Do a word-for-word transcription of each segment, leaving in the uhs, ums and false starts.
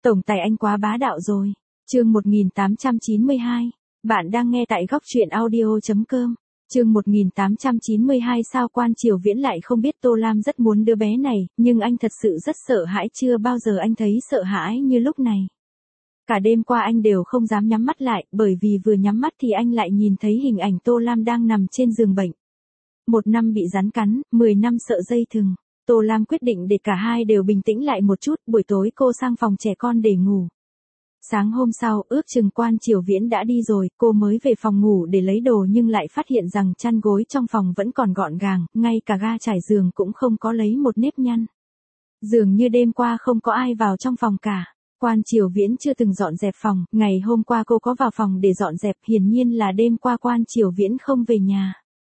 Tổng tài anh quá bá đạo rồi. Chương một nghìn tám trăm chín mươi hai. Bạn đang nghe tại góc truyện audio chấm com. Chương một nghìn tám trăm chín mươi hai sao Quan Triều Viễn lại không biết Tô Lam rất muốn đứa bé này, nhưng anh thật sự rất sợ hãi, chưa bao giờ anh thấy sợ hãi như lúc này. Cả đêm qua anh đều không dám nhắm mắt lại, bởi vì vừa nhắm mắt thì anh lại nhìn thấy hình ảnh Tô Lam đang nằm trên giường bệnh. Một năm bị rắn cắn, mười năm sợ dây thừng. Tô Lam quyết định để cả hai đều bình tĩnh lại một chút, buổi tối cô sang phòng trẻ con để ngủ. Sáng hôm sau, ước chừng Quan Triều Viễn đã đi rồi, cô mới về phòng ngủ để lấy đồ nhưng lại phát hiện rằng chăn gối trong phòng vẫn còn gọn gàng, ngay cả ga trải giường cũng không có lấy một nếp nhăn. Dường như đêm qua không có ai vào trong phòng cả. Quan Triều Viễn chưa từng dọn dẹp phòng, ngày hôm qua cô có vào phòng để dọn dẹp, hiển nhiên là đêm qua Quan Triều Viễn không về nhà.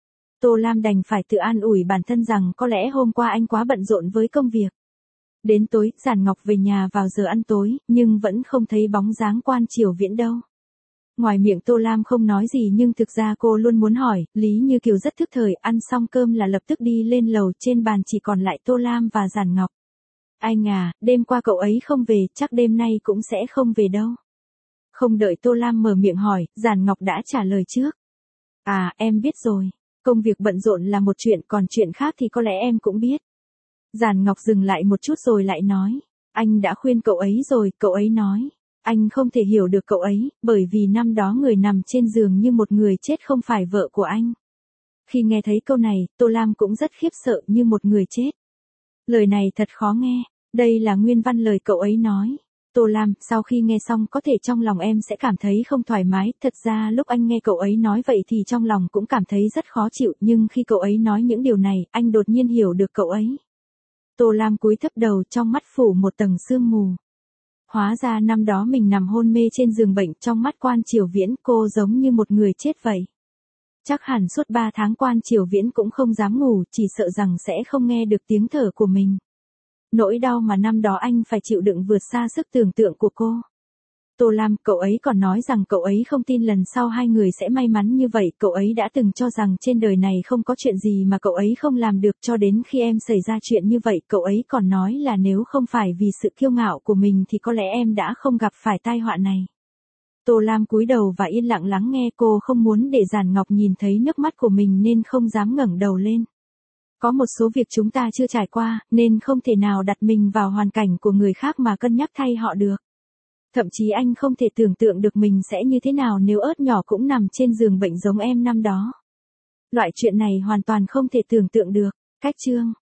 Tô Lam đành phải tự an ủi bản thân rằng có lẽ hôm qua anh quá bận rộn với công việc. Đến tối, Giản Ngọc về nhà vào giờ ăn tối, nhưng vẫn không thấy bóng dáng Quan Triều Viễn đâu. Ngoài miệng Tô Lam không nói gì nhưng thực ra cô luôn muốn hỏi, Lý Như Kiều rất thức thời, ăn xong cơm là lập tức đi lên lầu, trên bàn chỉ còn lại Tô Lam và Giản Ngọc. Anh à, đêm qua cậu ấy không về, chắc đêm nay cũng sẽ không về đâu. Không đợi Tô Lam mở miệng hỏi, Giản Ngọc đã trả lời trước. À, em biết rồi. Công việc bận rộn là một chuyện, còn chuyện khác thì có lẽ em cũng biết. Giản Ngọc dừng lại một chút rồi lại nói. Anh đã khuyên cậu ấy rồi, cậu ấy nói. Anh không thể hiểu được cậu ấy, bởi vì năm đó người nằm trên giường như một người chết không phải vợ của anh. Khi nghe thấy câu này, Tô Lam cũng rất khiếp sợ, như một người chết. Lời này thật khó nghe, đây là nguyên văn lời cậu ấy nói. Tô Lam, sau khi nghe xong có thể trong lòng em sẽ cảm thấy không thoải mái, thật ra lúc anh nghe cậu ấy nói vậy thì trong lòng cũng cảm thấy rất khó chịu, nhưng khi cậu ấy nói những điều này, anh đột nhiên hiểu được cậu ấy. Tô Lam cúi thấp đầu, trong mắt phủ một tầng sương mù. Hóa ra năm đó mình nằm hôn mê trên giường bệnh, trong mắt Quan Triều Viễn cô giống như một người chết vậy. Chắc hẳn suốt ba tháng Quan Triều Viễn cũng không dám ngủ, chỉ sợ rằng sẽ không nghe được tiếng thở của mình. Nỗi đau mà năm đó anh phải chịu đựng vượt xa sức tưởng tượng của cô. Tô Lam, cậu ấy còn nói rằng cậu ấy không tin lần sau hai người sẽ may mắn như vậy, cậu ấy đã từng cho rằng trên đời này không có chuyện gì mà cậu ấy không làm được, cho đến khi em xảy ra chuyện như vậy, cậu ấy còn nói là nếu không phải vì sự kiêu ngạo của mình thì có lẽ em đã không gặp phải tai họa này. Tô Lam cúi đầu và yên lặng lắng nghe, cô không muốn để Giản Ngọc nhìn thấy nước mắt của mình nên không dám ngẩng đầu lên. Có một số việc chúng ta chưa trải qua, nên không thể nào đặt mình vào hoàn cảnh của người khác mà cân nhắc thay họ được. Thậm chí anh không thể tưởng tượng được mình sẽ như thế nào nếu ớt nhỏ cũng nằm trên giường bệnh giống em năm đó. Loại chuyện này hoàn toàn không thể tưởng tượng được. Cách chương